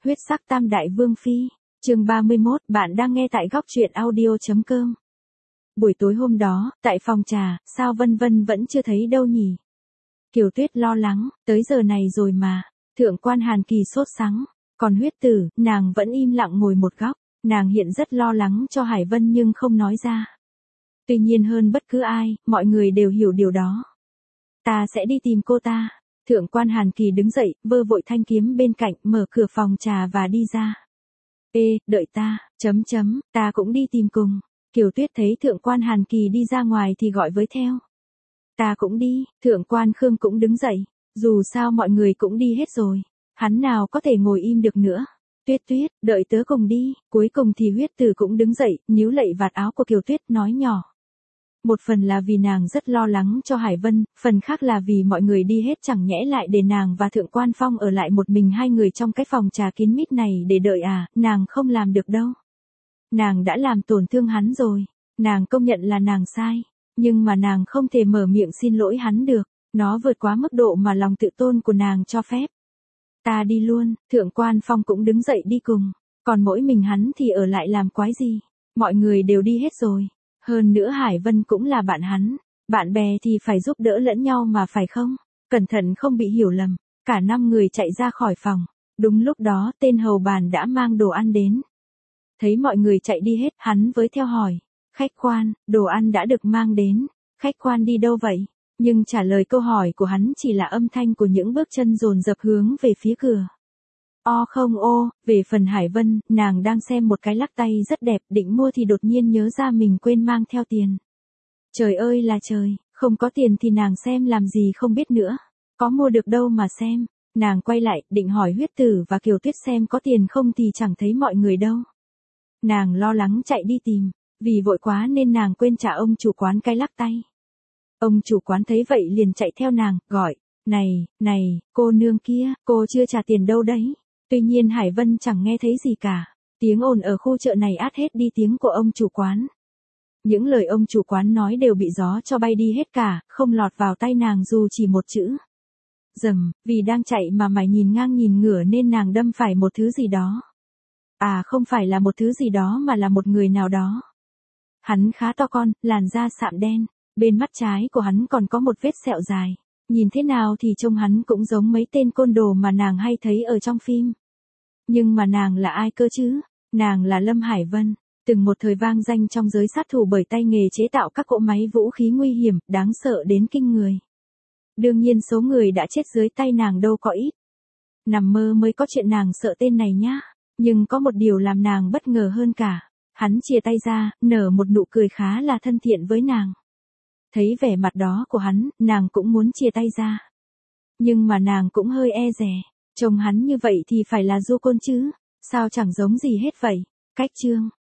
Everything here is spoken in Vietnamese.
Huyết sắc tam đại vương phi, chương 31, bạn đang nghe tại góc truyện audio.com. Buổi tối hôm đó, tại phòng trà, sao Vân Vân vẫn chưa thấy đâu nhỉ? Kiều Tuyết lo lắng, tới giờ này rồi mà. Thượng quan Hàn Kỳ sốt sắng, còn Huyết Tử, nàng vẫn im lặng ngồi một góc. Nàng hiện rất lo lắng cho Hải Vân nhưng không nói ra. Tuy nhiên hơn bất cứ ai, mọi người đều hiểu điều đó. Ta sẽ đi tìm cô ta. Thượng quan Hàn Kỳ đứng dậy, vơ vội thanh kiếm bên cạnh, mở cửa phòng trà và đi ra. Ê, đợi ta, ta cũng đi tìm cùng. Kiều Tuyết thấy thượng quan Hàn Kỳ đi ra ngoài thì gọi với theo. Ta cũng đi, thượng quan Khương cũng đứng dậy. Dù sao mọi người cũng đi hết rồi. Hắn nào có thể ngồi im được nữa. Tuyết Tuyết, đợi tớ cùng đi. Cuối cùng thì Huyết Tử cũng đứng dậy, níu lạy vạt áo của Kiều Tuyết nói nhỏ. Một phần là vì nàng rất lo lắng cho Hải Vân, phần khác là vì mọi người đi hết chẳng nhẽ lại để nàng và Thượng quan Phong ở lại một mình hai người trong cái phòng trà kín mít này để đợi à, nàng không làm được đâu. Nàng đã làm tổn thương hắn rồi, nàng công nhận là nàng sai, nhưng mà nàng không thể mở miệng xin lỗi hắn được, nó vượt quá mức độ mà lòng tự tôn của nàng cho phép. Ta đi luôn, Thượng quan Phong cũng đứng dậy đi cùng, còn mỗi mình hắn thì ở lại làm quái gì, mọi người đều đi hết rồi. Hơn nữa Hải Vân cũng là bạn hắn, bạn bè thì phải giúp đỡ lẫn nhau mà phải không? Cẩn thận không bị hiểu lầm, cả 5 người chạy ra khỏi phòng, đúng lúc đó tên hầu bàn đã mang đồ ăn đến. Thấy mọi người chạy đi hết, hắn với theo hỏi, khách quan, đồ ăn đã được mang đến, khách quan đi đâu vậy? Nhưng trả lời câu hỏi của hắn chỉ là âm thanh của những bước chân dồn dập hướng về phía cửa. Không ô, về phần Hải Vân, nàng đang xem một cái lắc tay rất đẹp, định mua thì đột nhiên nhớ ra mình quên mang theo tiền. Trời ơi là trời, không có tiền thì nàng xem làm gì không biết nữa. Có mua được đâu mà xem. Nàng quay lại, định hỏi Huyết Tử và Kiều Tuyết xem có tiền không thì chẳng thấy mọi người đâu. Nàng lo lắng chạy đi tìm, vì vội quá nên nàng quên trả ông chủ quán cái lắc tay. Ông chủ quán thấy vậy liền chạy theo nàng, gọi, này, cô nương kia, cô chưa trả tiền đâu đấy. Tuy nhiên Hải Vân chẳng nghe thấy gì cả, tiếng ồn ở khu chợ này át hết đi tiếng của ông chủ quán. Những lời ông chủ quán nói đều bị gió cho bay đi hết cả, không lọt vào tai nàng dù chỉ một chữ. Dầm, vì đang chạy mà mày nhìn ngang nhìn ngửa nên nàng đâm phải một thứ gì đó. À không phải là một thứ gì đó mà là một người nào đó. Hắn khá to con, làn da sạm đen, bên mắt trái của hắn còn có một vết sẹo dài. Nhìn thế nào thì trông hắn cũng giống mấy tên côn đồ mà nàng hay thấy ở trong phim. Nhưng mà nàng là ai cơ chứ? Nàng là Lâm Hải Vân, từng một thời vang danh trong giới sát thủ bởi tay nghề chế tạo các cỗ máy vũ khí nguy hiểm, đáng sợ đến kinh người. Đương nhiên số người đã chết dưới tay nàng đâu có ít. Nằm mơ mới có chuyện nàng sợ tên này nhá. Nhưng có một điều làm nàng bất ngờ hơn cả. Hắn chìa tay ra, nở một nụ cười khá là thân thiện với nàng. Thấy vẻ mặt đó của hắn, nàng cũng muốn chia tay ra. Nhưng mà nàng cũng hơi e dè. Trông hắn như vậy thì phải là du côn chứ. Sao chẳng giống gì hết vậy. Cách chương.